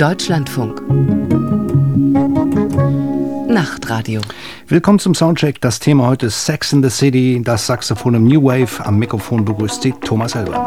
Deutschlandfunk. Nachtradio. Willkommen zum Soundcheck. Das Thema heute ist Sex in the City, das Saxophon im New Wave. Am Mikrofon begrüßt Sie Thomas Elber.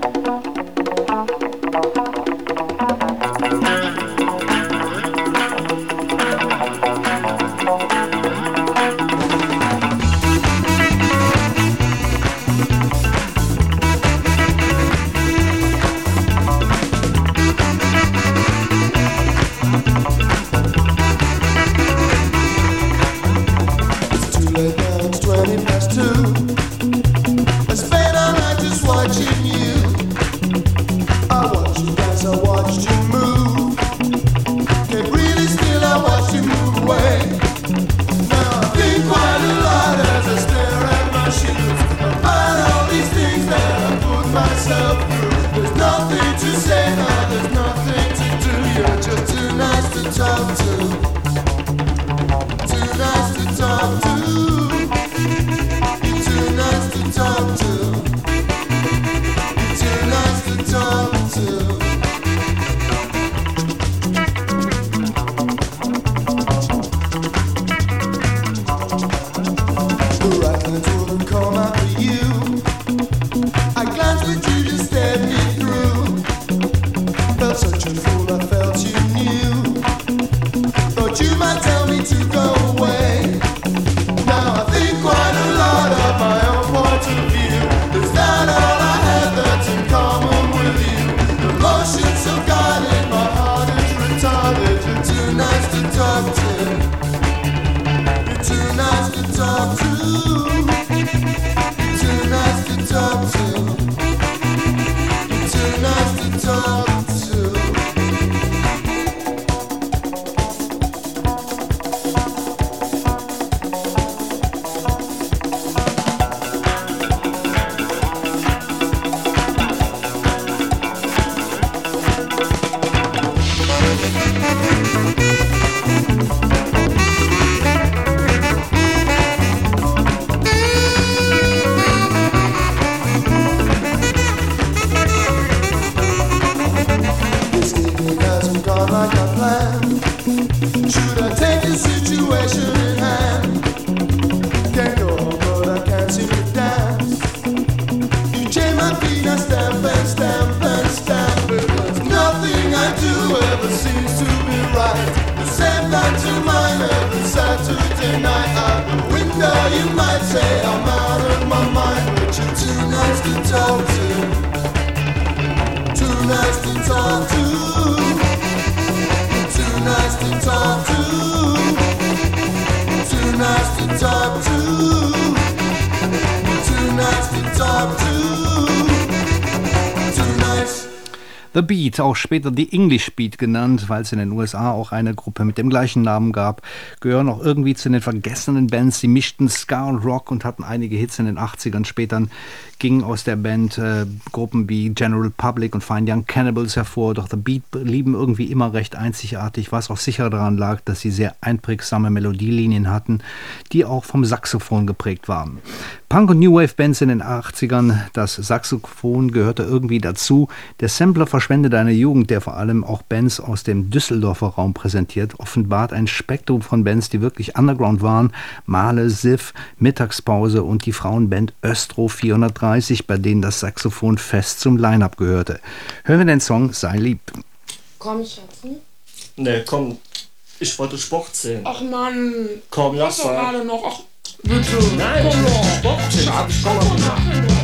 The Beat, auch später die English Beat genannt, weil es in den USA auch eine Gruppe mit dem gleichen Namen gab, gehören auch irgendwie zu den vergessenen Bands. Sie mischten Ska und Rock und hatten einige Hits in den 80ern. Später gingen aus der Band Gruppen wie General Public und Fine Young Cannibals hervor. Doch The Beat blieben irgendwie immer recht einzigartig, was auch sicher daran lag, dass sie sehr einprägsame Melodielinien hatten, die auch vom Saxophon geprägt waren. Punk- und New Wave-Bands in den 80ern, das Saxophon gehörte irgendwie dazu. Der Sampler verschwendet eine Jugend, der vor allem auch Bands aus dem Düsseldorfer Raum präsentiert, offenbart ein Spektrum von Bands, die wirklich Underground waren. Male, Siff, Mittagspause und die Frauenband Östro 430, bei denen das Saxophon fest zum Line-Up gehörte. Hören wir den Song Sei lieb. Komm, Schatzi. Nee, komm. Ich wollte Sport sehen. Ach Mann. Komm, lass mal. gerade noch. Ach, bitte. Nein, komm doch. Sport sehen. Schatz, komm mal nach.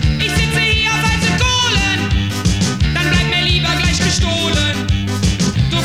Dann bleib mir lieber gleich gestohlen.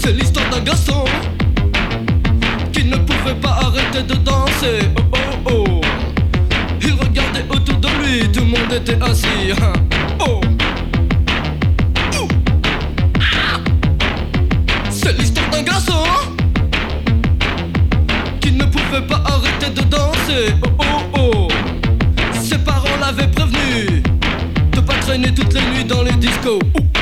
C'est l'histoire d'un garçon qui ne pouvait pas arrêter de danser. Oh oh oh. Il regardait autour de lui, tout le monde était assis. Oh. C'est l'histoire d'un garçon qui ne pouvait pas arrêter de danser. Oh oh oh. Ses parents l'avaient prévenu de pas traîner toutes les nuits dans les discos.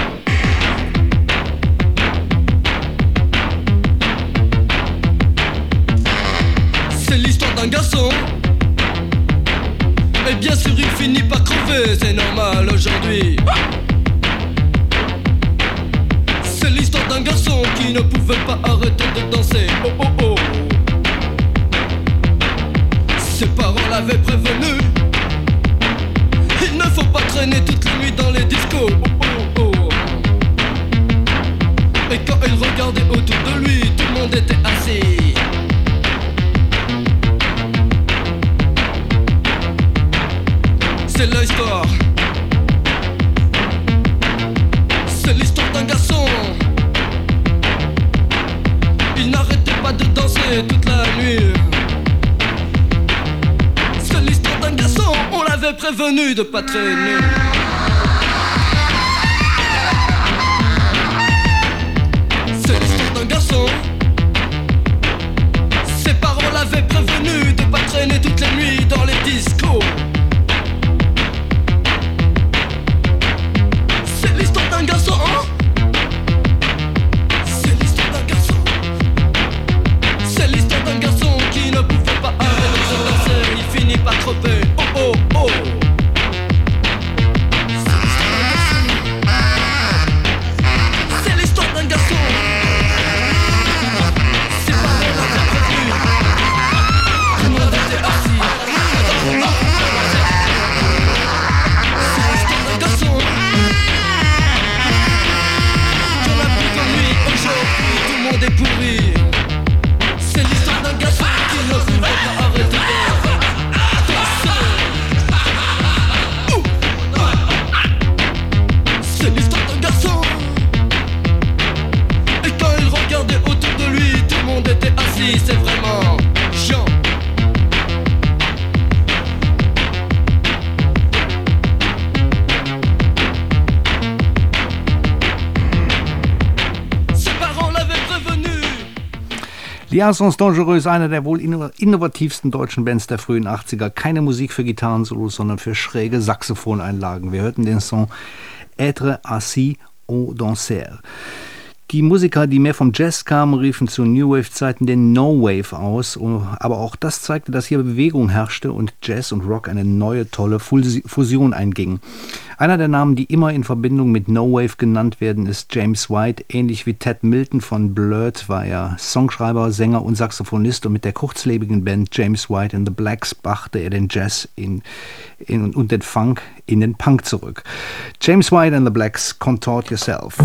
C'est l'histoire d'un garçon. Et bien sûr il finit par crever, c'est normal aujourd'hui. C'est l'histoire d'un garçon qui ne pouvait pas arrêter de danser. Oh oh oh. Ses parents l'avaient prévenu. Il ne faut pas traîner toute la nuit dans les discos. Oh oh oh. Et quand il regardait autour de lui, tout le monde était assis. C'est l'histoire. C'est l'histoire d'un garçon. Il n'arrêtait pas de danser toute la nuit. C'est l'histoire d'un garçon. On l'avait prévenu de pas traîner. C'est l'histoire d'un garçon. Ses parents l'avaient prévenu de pas traîner toutes les nuits dans les discos. C'est l'histoire d'un garçon. C'est l'histoire d'un garçon. C'est l'histoire d'un garçon qui ne pouvait pas arrêter de danser. Il finit par crever. Oh oh oh. C'est l'histoire d'un garçon. Ses parents l'avaient prévenu. Tout le monde était assis. C'est l'histoire d'un garçon. J'en ai plus comme lui aujourd'hui, tout le monde est pourri. C'est l'histoire d'un garçon qui ne pouvait pas arrêter de danser. C'est l'histoire d'un garçon. Et quand il regardait autour de lui, tout le monde était assis. C'est vraiment chiant. Ses parents l'avaient prévenu. Liaisons Dangereuses, einer der wohl innovativsten deutschen Bands der frühen 80er. Keine Musik für Gitarrensolos, sondern für schräge Saxophoneinlagen. Wir hörten den Song Être assis au danser. Die Musiker, die mehr vom Jazz kamen, riefen zu New Wave-Zeiten den No Wave aus, aber auch das zeigte, dass hier Bewegung herrschte und Jazz und Rock eine neue, tolle Fusion einging. Einer der Namen, die immer in Verbindung mit No Wave genannt werden, ist James White. Ähnlich wie Ted Milton von Blurred war er Songschreiber, Sänger und Saxophonist, und mit der kurzlebigen Band James White and the Blacks brachte er den Jazz und den Funk in den Punk zurück. James White and the Blacks, Contort Yourself.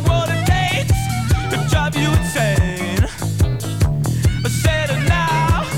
Drive you insane. I said it now.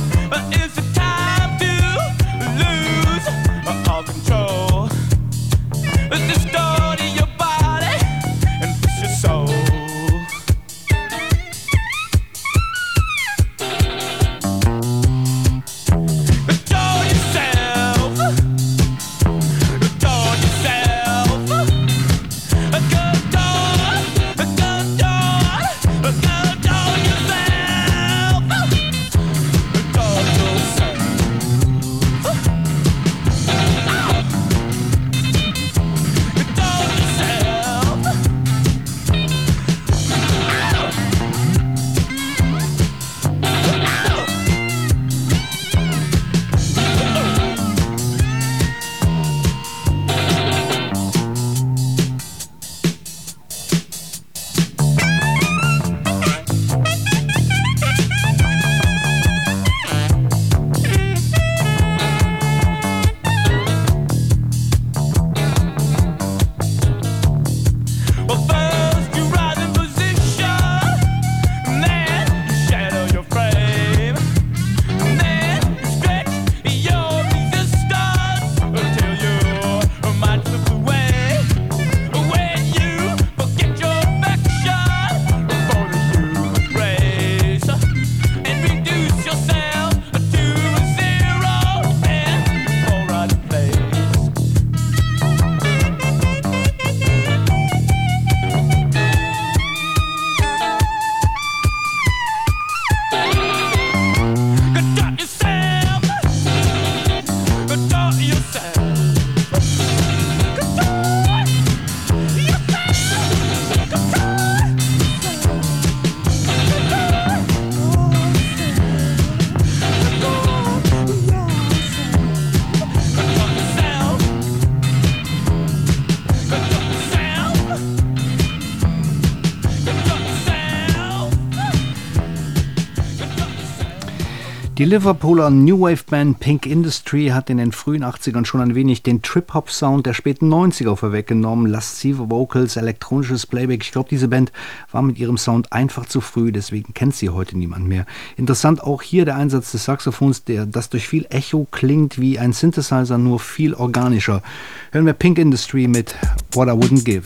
Die Liverpooler New Wave Band Pink Industry hat in den frühen 80ern schon ein wenig den Trip-Hop-Sound der späten 90er vorweggenommen. Laszive Vocals, elektronisches Playback. Ich glaube, diese Band war mit ihrem Sound einfach zu früh, deswegen kennt sie heute niemand mehr. Interessant auch hier der Einsatz des Saxophons, das durch viel Echo klingt wie ein Synthesizer, nur viel organischer. Hören wir Pink Industry mit What I Wouldn't Give.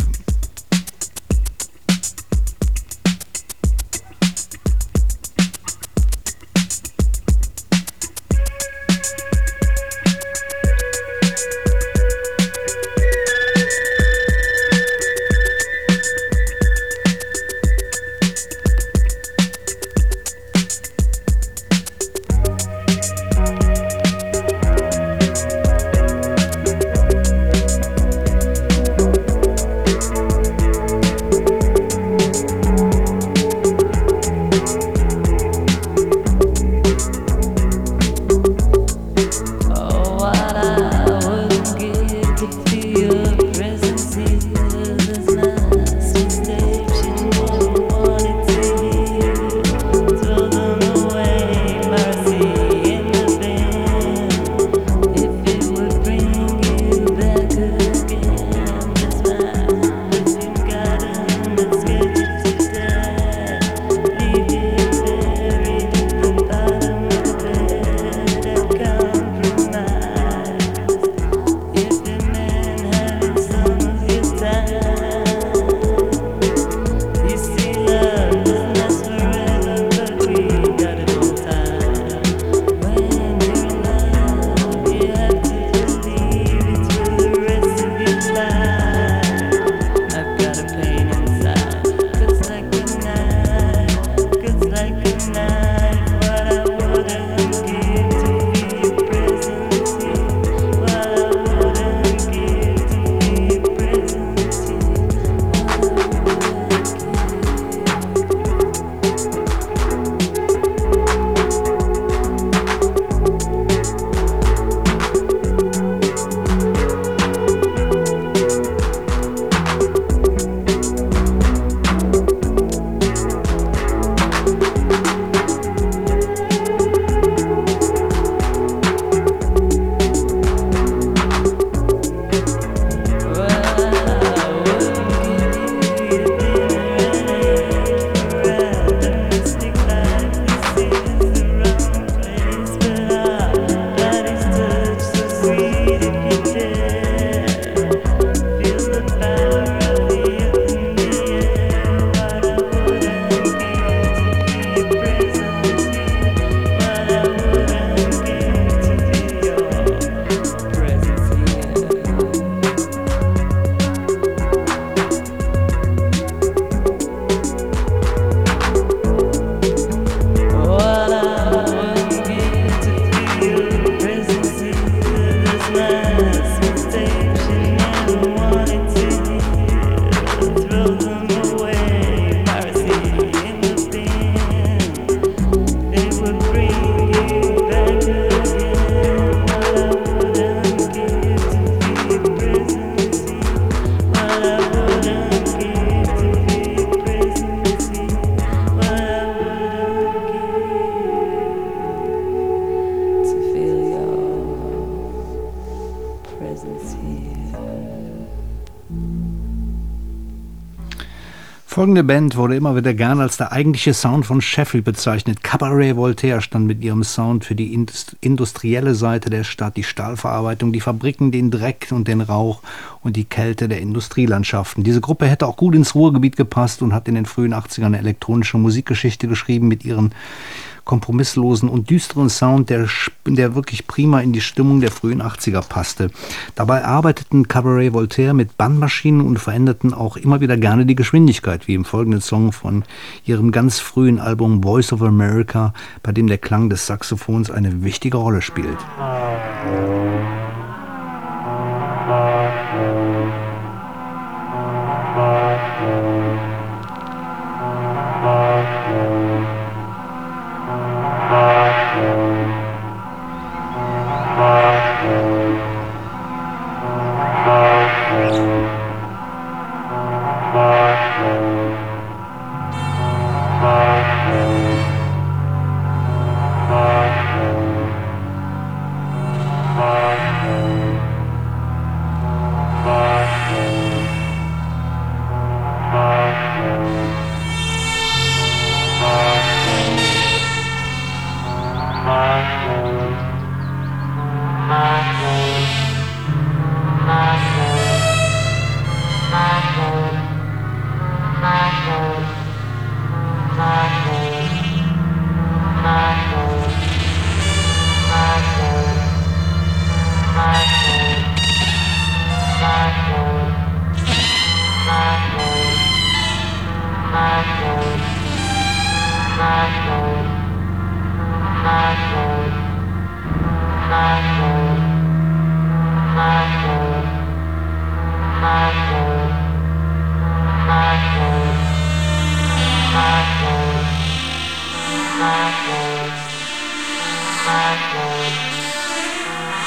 Folgende Band wurde immer wieder gern als der eigentliche Sound von Sheffield bezeichnet. Cabaret Voltaire stand mit ihrem Sound für die industrielle Seite der Stadt, die Stahlverarbeitung, die Fabriken, den Dreck und den Rauch und die Kälte der Industrielandschaften. Diese Gruppe hätte auch gut ins Ruhrgebiet gepasst und hat in den frühen 80ern eine elektronische Musikgeschichte geschrieben mit ihren kompromisslosen und düsteren Sound, der wirklich prima in die Stimmung der frühen 80er passte. Dabei arbeiteten Cabaret Voltaire mit Bandmaschinen und veränderten auch immer wieder gerne die Geschwindigkeit, wie im folgenden Song von ihrem ganz frühen Album Voice of America, bei dem der Klang des Saxophons eine wichtige Rolle spielt.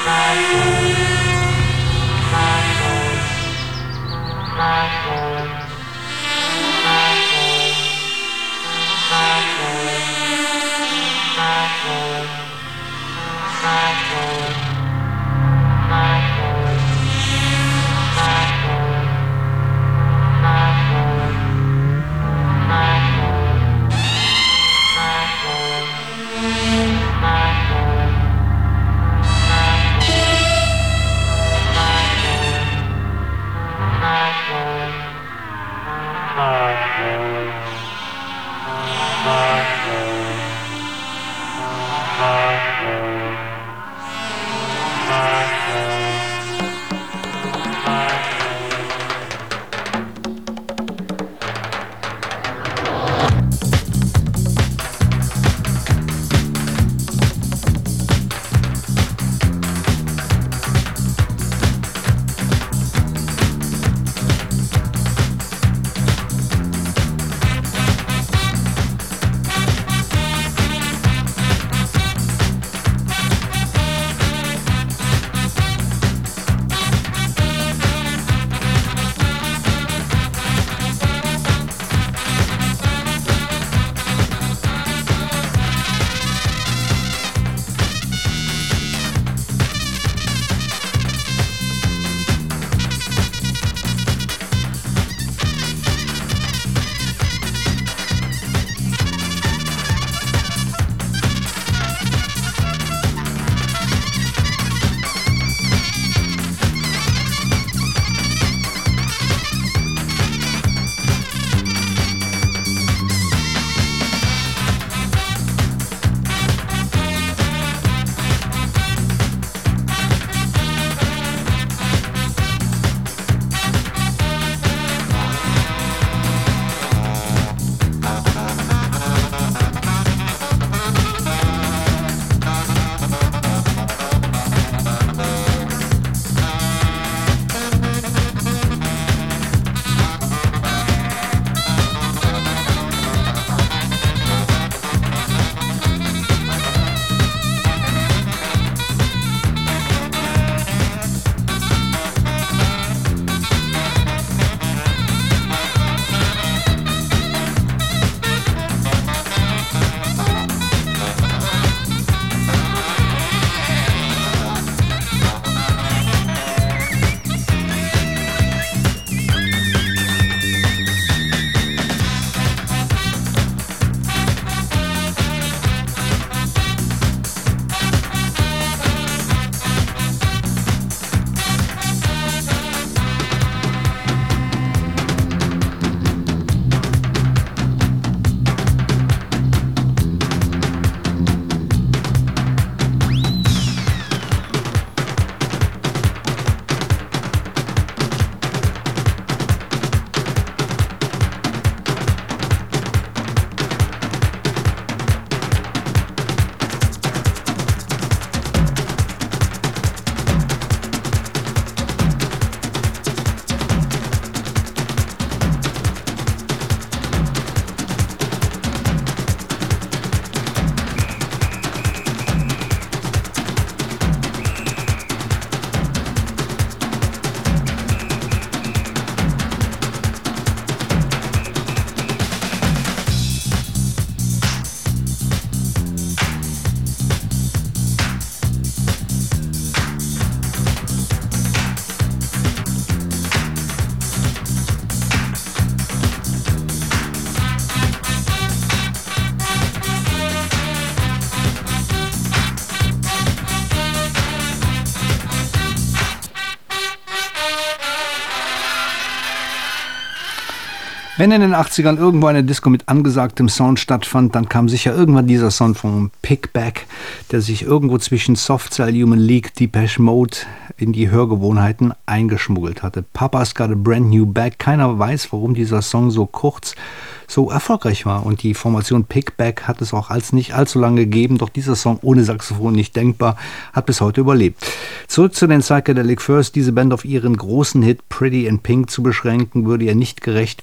Wenn in den 80ern irgendwo eine Disco mit angesagtem Sound stattfand, dann kam sicher irgendwann dieser Sound von Pickback, der sich irgendwo zwischen Soft Cell, Human League, Depeche Mode in die Hörgewohnheiten eingeschmuggelt hatte. Papa's Got a Brand New Bag. Keiner weiß, warum dieser Song so kurz so erfolgreich war. Und die Formation Pickback hat es auch als nicht allzu lange gegeben, doch dieser Song ohne Saxophon nicht denkbar, hat bis heute überlebt. Zurück zu den Psychedelic Furs. Diese Band auf ihren großen Hit Pretty in Pink zu beschränken, würde ihr nicht gerecht werden.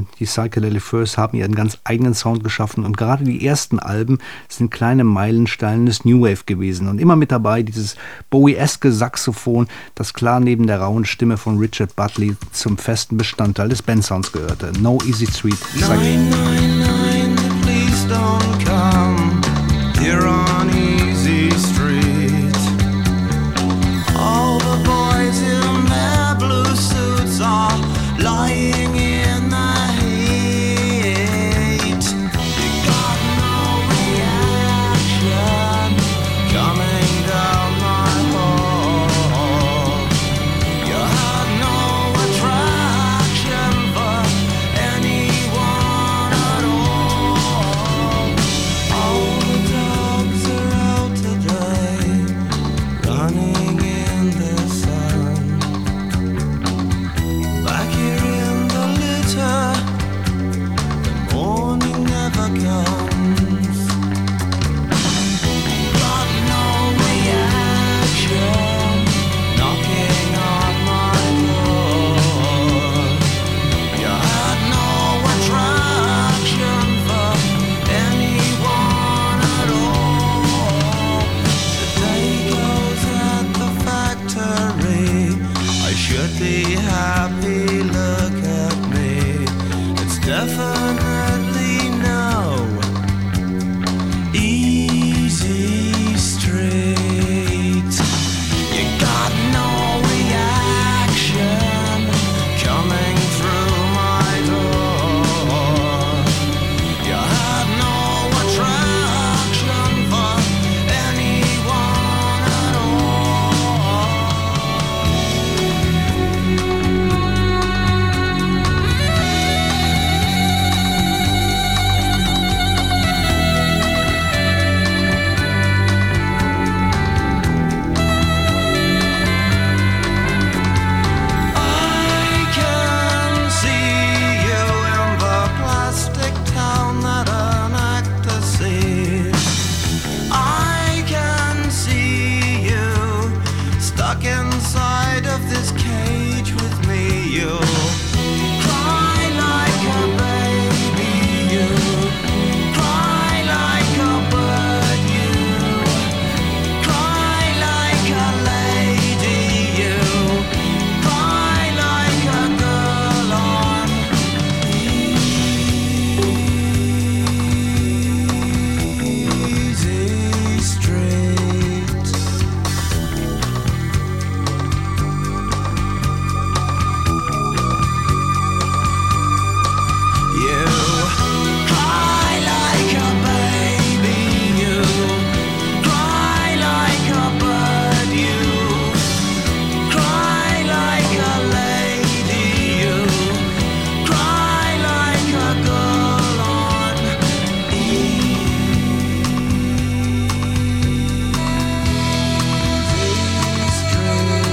Jahren. Die Psychedelic Furs haben ihren ganz eigenen Sound geschaffen und gerade die ersten Alben sind kleine Meilensteine des New Wave gewesen. Und immer mit dabei dieses Bowie-eske Saxophon, das klar neben der rauen Stimme von Richard Buckley zum festen Bestandteil des Bandsounds gehörte. No Easy Street. 999, please don't come here on Easy Street. All the boys in their blue suits are lying in the heat. You got no reaction coming down my hall. You had no attraction for anyone at all. All the dogs are out today, running in the sun. Back here in the litter, the morning never comes. Got no reaction, knocking on my door. You had no attraction for anyone at all. The day goes at the factory. I should be happy, look at me. It's definitely no easy street. You got no reaction coming through my door. You had no attraction for anyone at all. I can see you in the plastic town that an actor sees. I can see you stuck inside of this cage with me. You cry like a baby. You cry like a bird. You cry like a lady. You cry like a girl on Easy Street. You cry like a baby. You cry like a bird. You cry like a lady. You cry like a girl on Easy Street.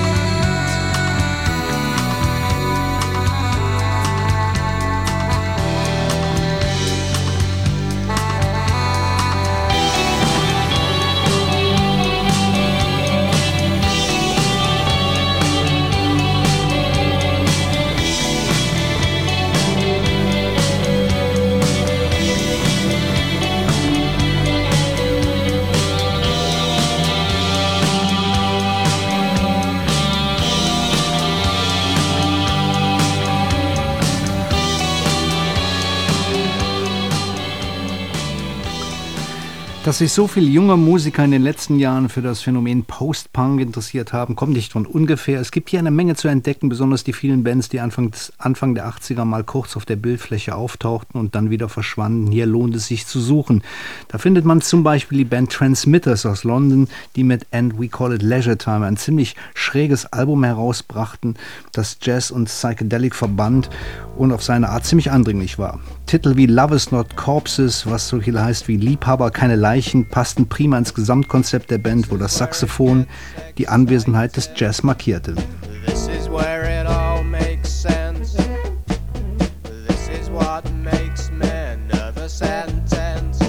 Dass sich so viele junge Musiker in den letzten Jahren für das Phänomen Post-Punk interessiert haben, kommt nicht von ungefähr. Es gibt hier eine Menge zu entdecken, besonders die vielen Bands, die Anfang der 80er mal kurz auf der Bildfläche auftauchten und dann wieder verschwanden. Hier lohnt es sich zu suchen. Da findet man zum Beispiel die Band Transmitters aus London, die mit And We Call It Leisure Time ein ziemlich schräges Album herausbrachten, das Jazz und Psychedelic verband und auf seine Art ziemlich eindringlich war. Titel wie Love is Not Corpses, was so viel heißt wie Liebhaber, keine Leichen, passten prima ins Gesamtkonzept der Band, wo das Saxophon die Anwesenheit des Jazz markierte. This is where it all makes sense. This is what makes men nervous and tense.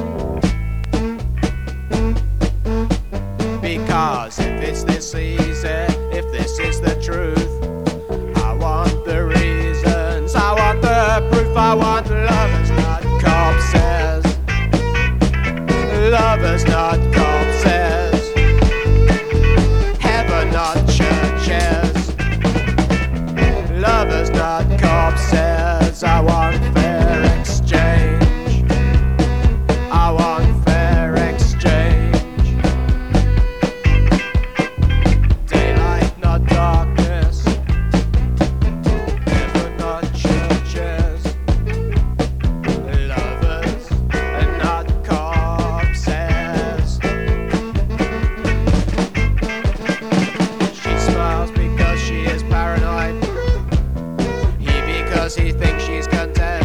Because if it's this easy, if this is the truth, I want the reasons, I want the proof, I want not corpses. Heaven, not churches. Lovers, not corpses. I want fair exchange. I want fair exchange. Daylight, not darkness. Heaven, not churches. Lovers and not corpses. She smiles because she is paranoid. He because he thinks she's content.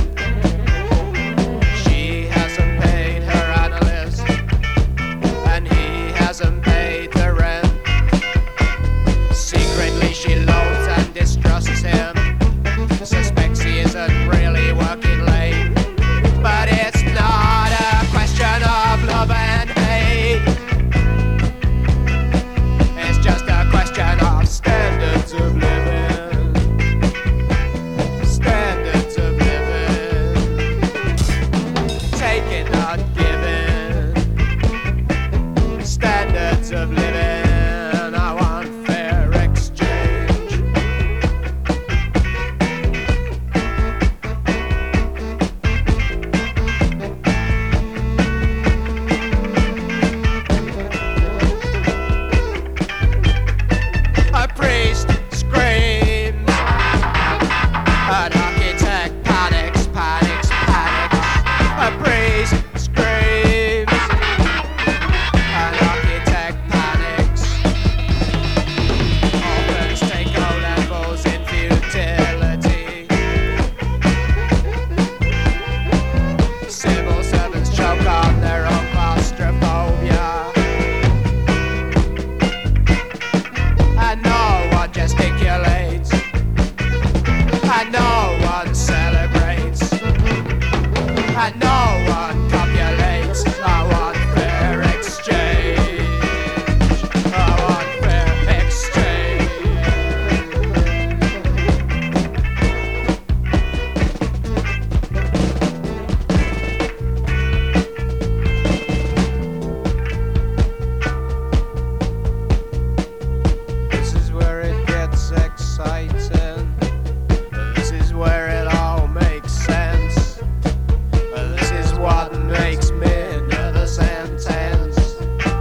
She hasn't paid her analyst, and he hasn't paid the rent. Secretly she loathes and distrusts him. Suspects he isn't really working late. But it's not a question of love and hate. It's just a question of standards of living. Standards of living. Taking, not giving. Standards of living. I want fair exchange. A priest screams. An architect panics, panics, panics. A priest screams. An architect panics. Orphans take O-levels in futility. Civil servants choke on their own claustrophobia. And no one gesticulates. And no one celebrates. And no one copulates. I want fair exchange. I want fair exchange. This is where it gets exciting. This is where it all makes sense. This is what makes me nervous and tense.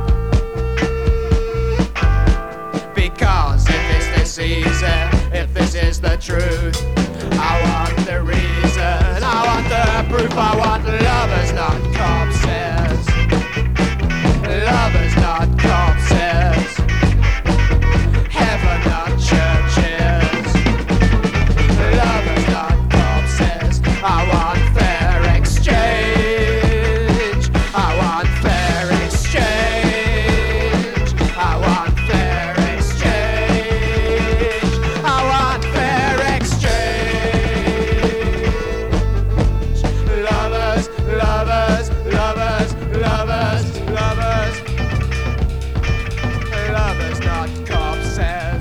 Because if it's this easy, if this is the truth, I want the reason, I want the proof, I want lovers, not corpses. Lovers, not corpses. Heaven, not churches. Lovers, not corpses. I want fair exchange. I want fair exchange. I want fair exchange. I want fair exchange. Lovers, lovers, lovers, lovers, lovers. Lovers, not corpses.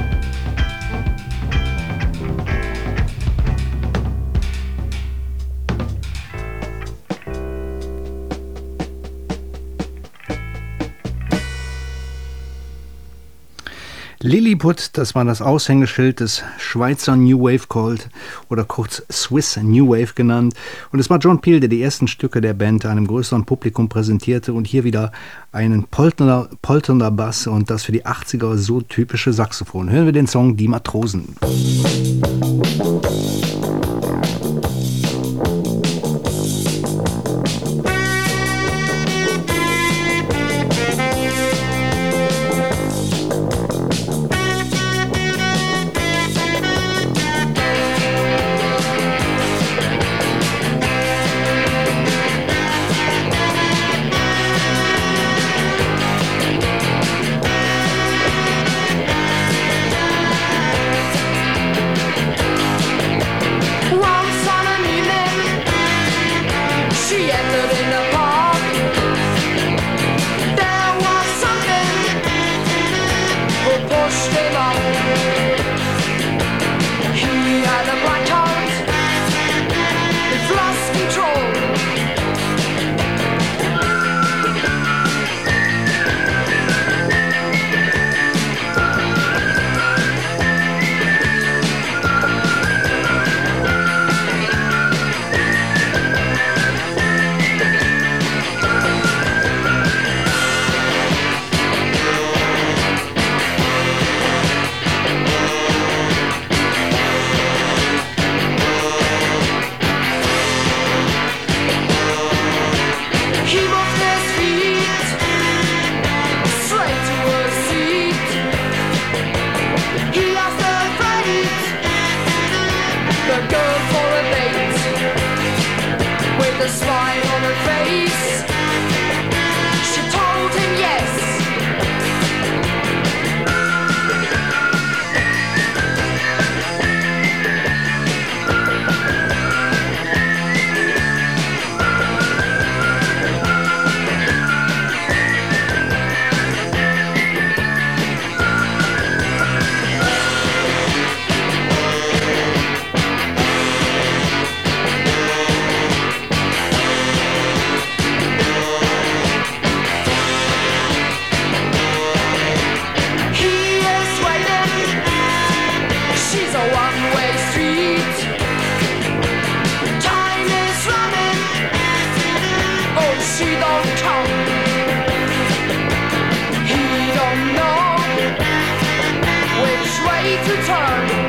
Lilliput, das war das Aushängeschild des Schweizer New Wave Cult oder kurz Swiss New Wave genannt. Und es war John Peel, der die ersten Stücke der Band einem größeren Publikum präsentierte und hier wieder einen polternder Bass und das für die 80er so typische Saxophon. Hören wir den Song Die Matrosen. to turn.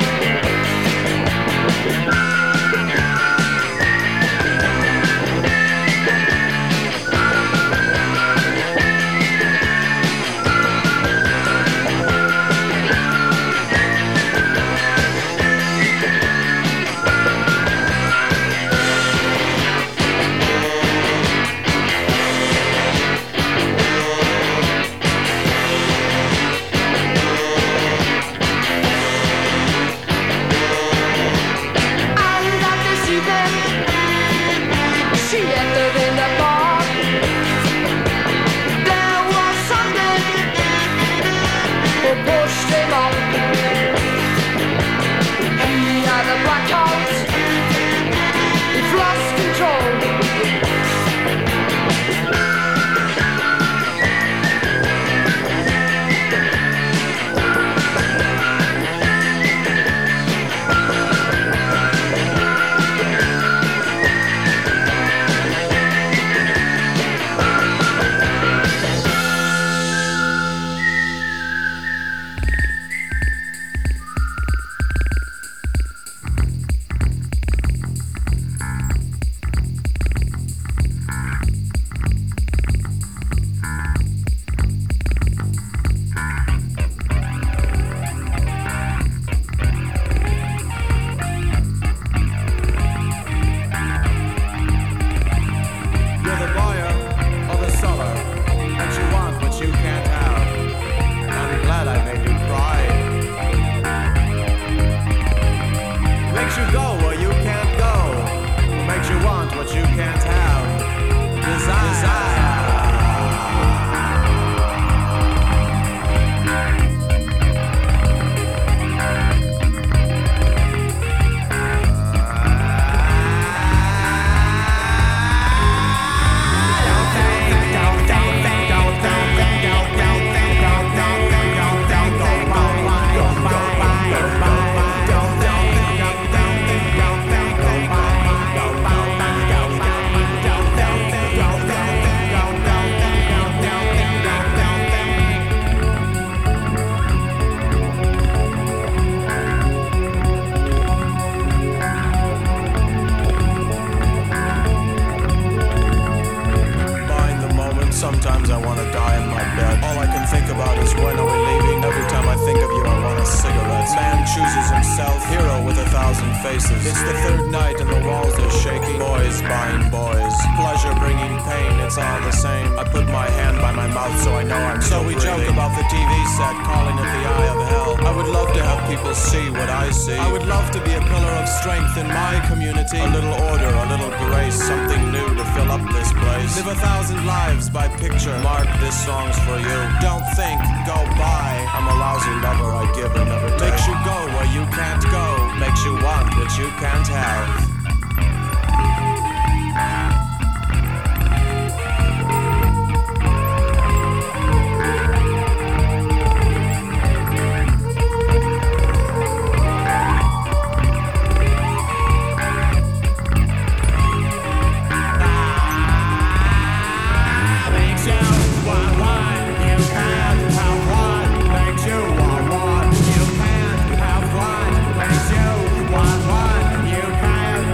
You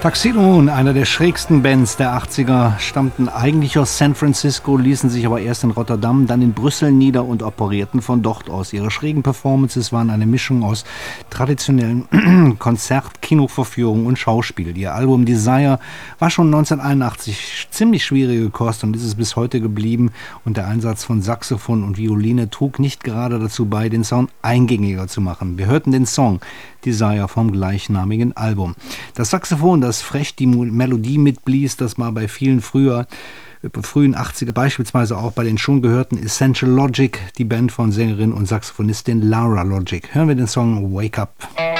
Tuxedo Moon, einer der schrägsten Bands der 80er, stammten eigentlich aus San Francisco, ließen sich aber erst in Rotterdam, dann in Brüssel nieder und operierten von dort aus. Ihre schrägen Performances waren eine Mischung aus traditionellen Konzert-, Kinovorführungen und Schauspiel. Ihr Album Desire war schon 1981 ziemlich schwierige Kost und ist es bis heute geblieben. Und der Einsatz von Saxophon und Violine trug nicht gerade dazu bei, den Sound eingängiger zu machen. Wir hörten den Song Desire vom gleichnamigen Album. Das Saxophon, das frech die Melodie mitblies, das war bei vielen frühen 80er, beispielsweise auch bei den schon gehörten Essential Logic, die Band von Sängerin und Saxophonistin Lara Logic. Hören wir den Song Wake Up.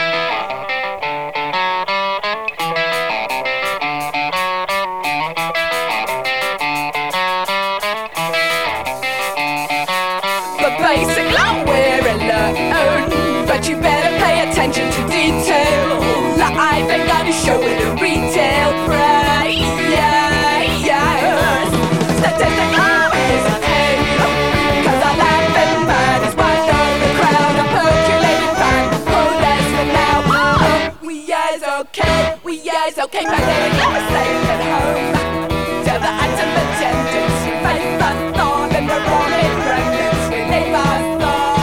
But you better pay attention to detail. Like they gotta show it a retail price. Yeah, yeah. Statistic always a tail. Cause I laugh and mad is one of the crowd. I'm percolating fine. Oh, less for now. Oh, we yes, okay. We yes, okay. But then you're safe at home. Tell the item attendants. Face the thought and the wrong in remnants. We leave us all.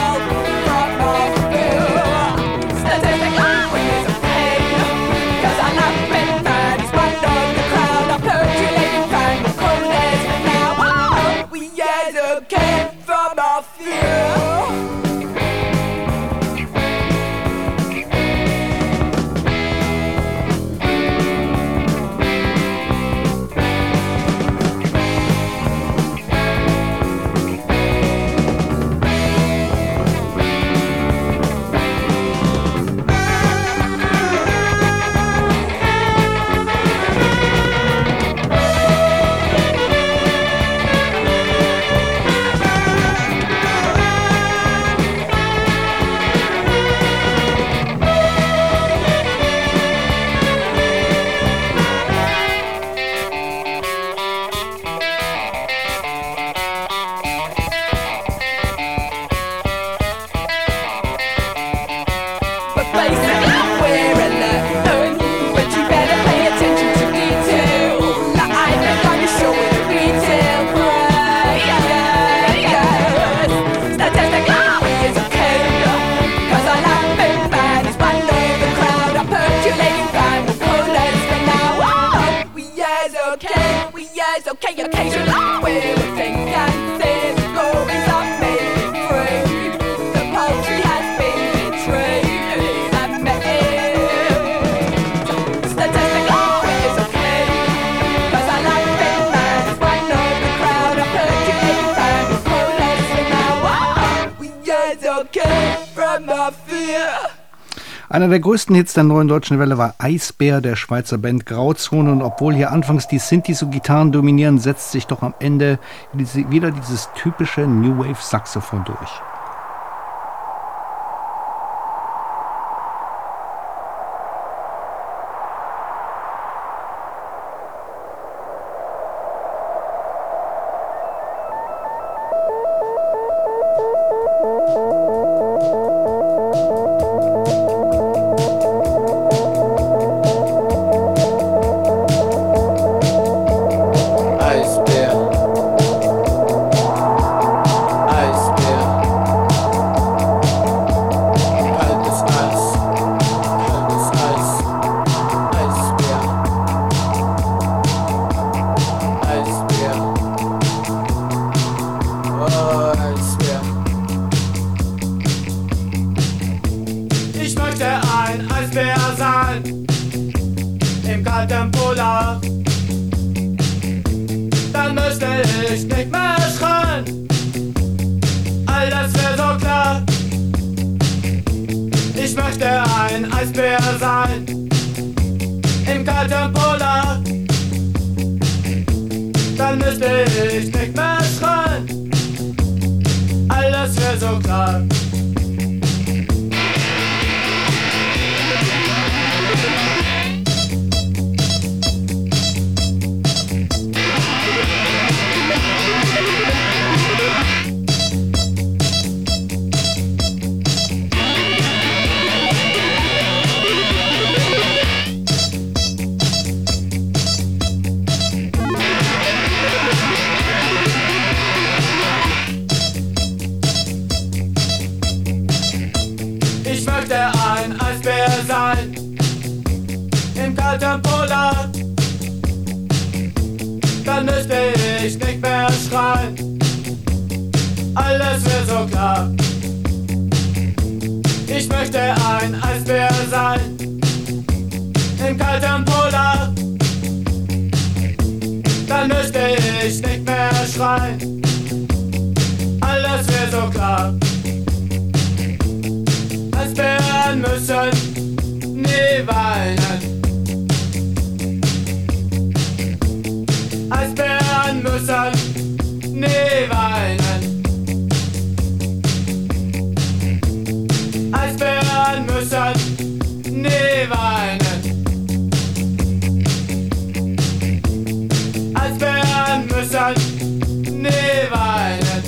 Einer der größten Hits der neuen deutschen Welle war Eisbär der Schweizer Band Grauzone. Und obwohl hier anfangs die Synthes und Gitarren dominieren, setzt sich doch am Ende wieder dieses typische New Wave Saxophon durch. dann müsste ich nicht mehr schreien. Alles wird so klar. Ich möchte ein Eisbär sein, im kalten Polar. Dann müsste ich nicht mehr schreien. Alles wird so klar. Eisbären müssen nie weinen. Eisbären müssen nie weinen. Eisbären müssen nie weinen. Eisbären müssen nie weinen.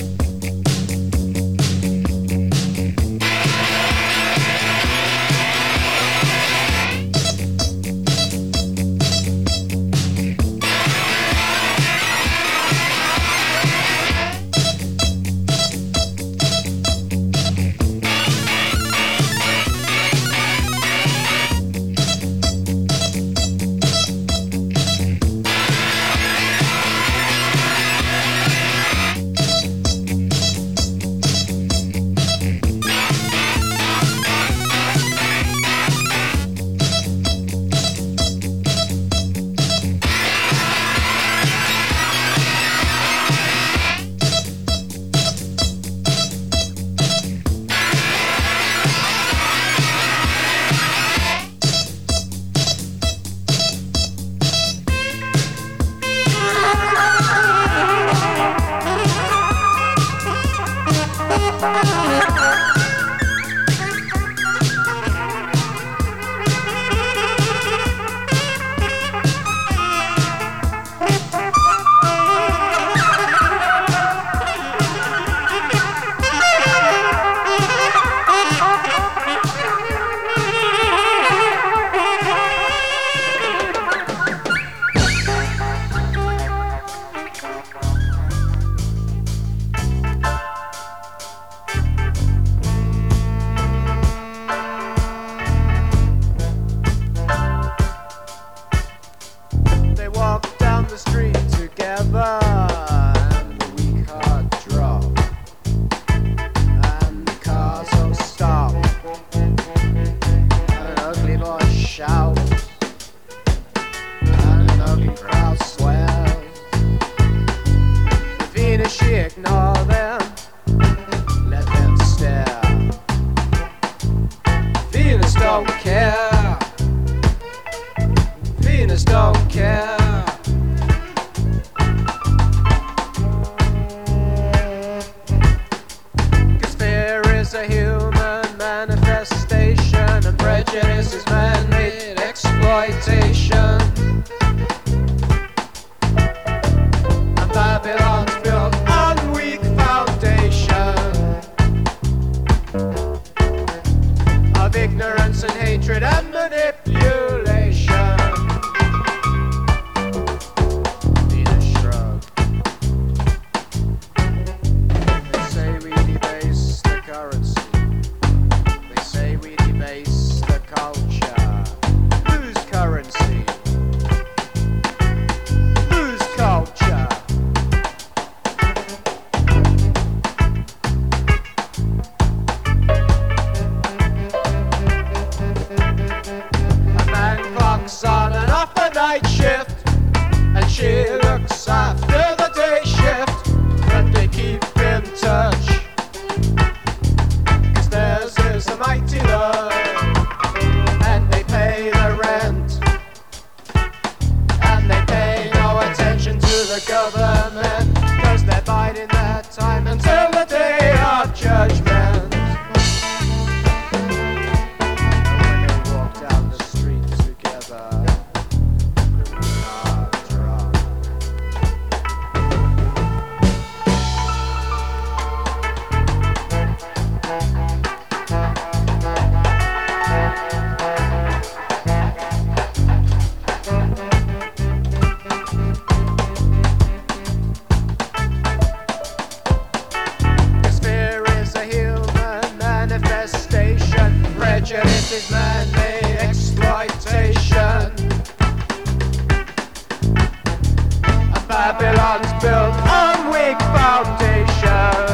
Babylon's built on weak foundation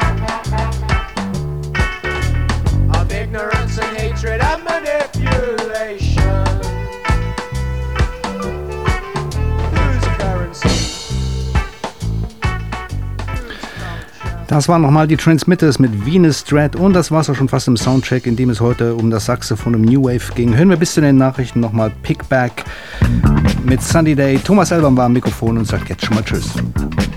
of ignorance and hatred and manipulation. Whose currency? Das waren nochmal die Transmitters mit Venus Dread und das war es auch schon fast im Soundcheck, in dem es heute um das Saxophon im New Wave ging. Hören wir bis zu den Nachrichten nochmal Pickback mit Sunny Day. Thomas Elbern war am Mikrofon und sagt jetzt schon mal Tschüss.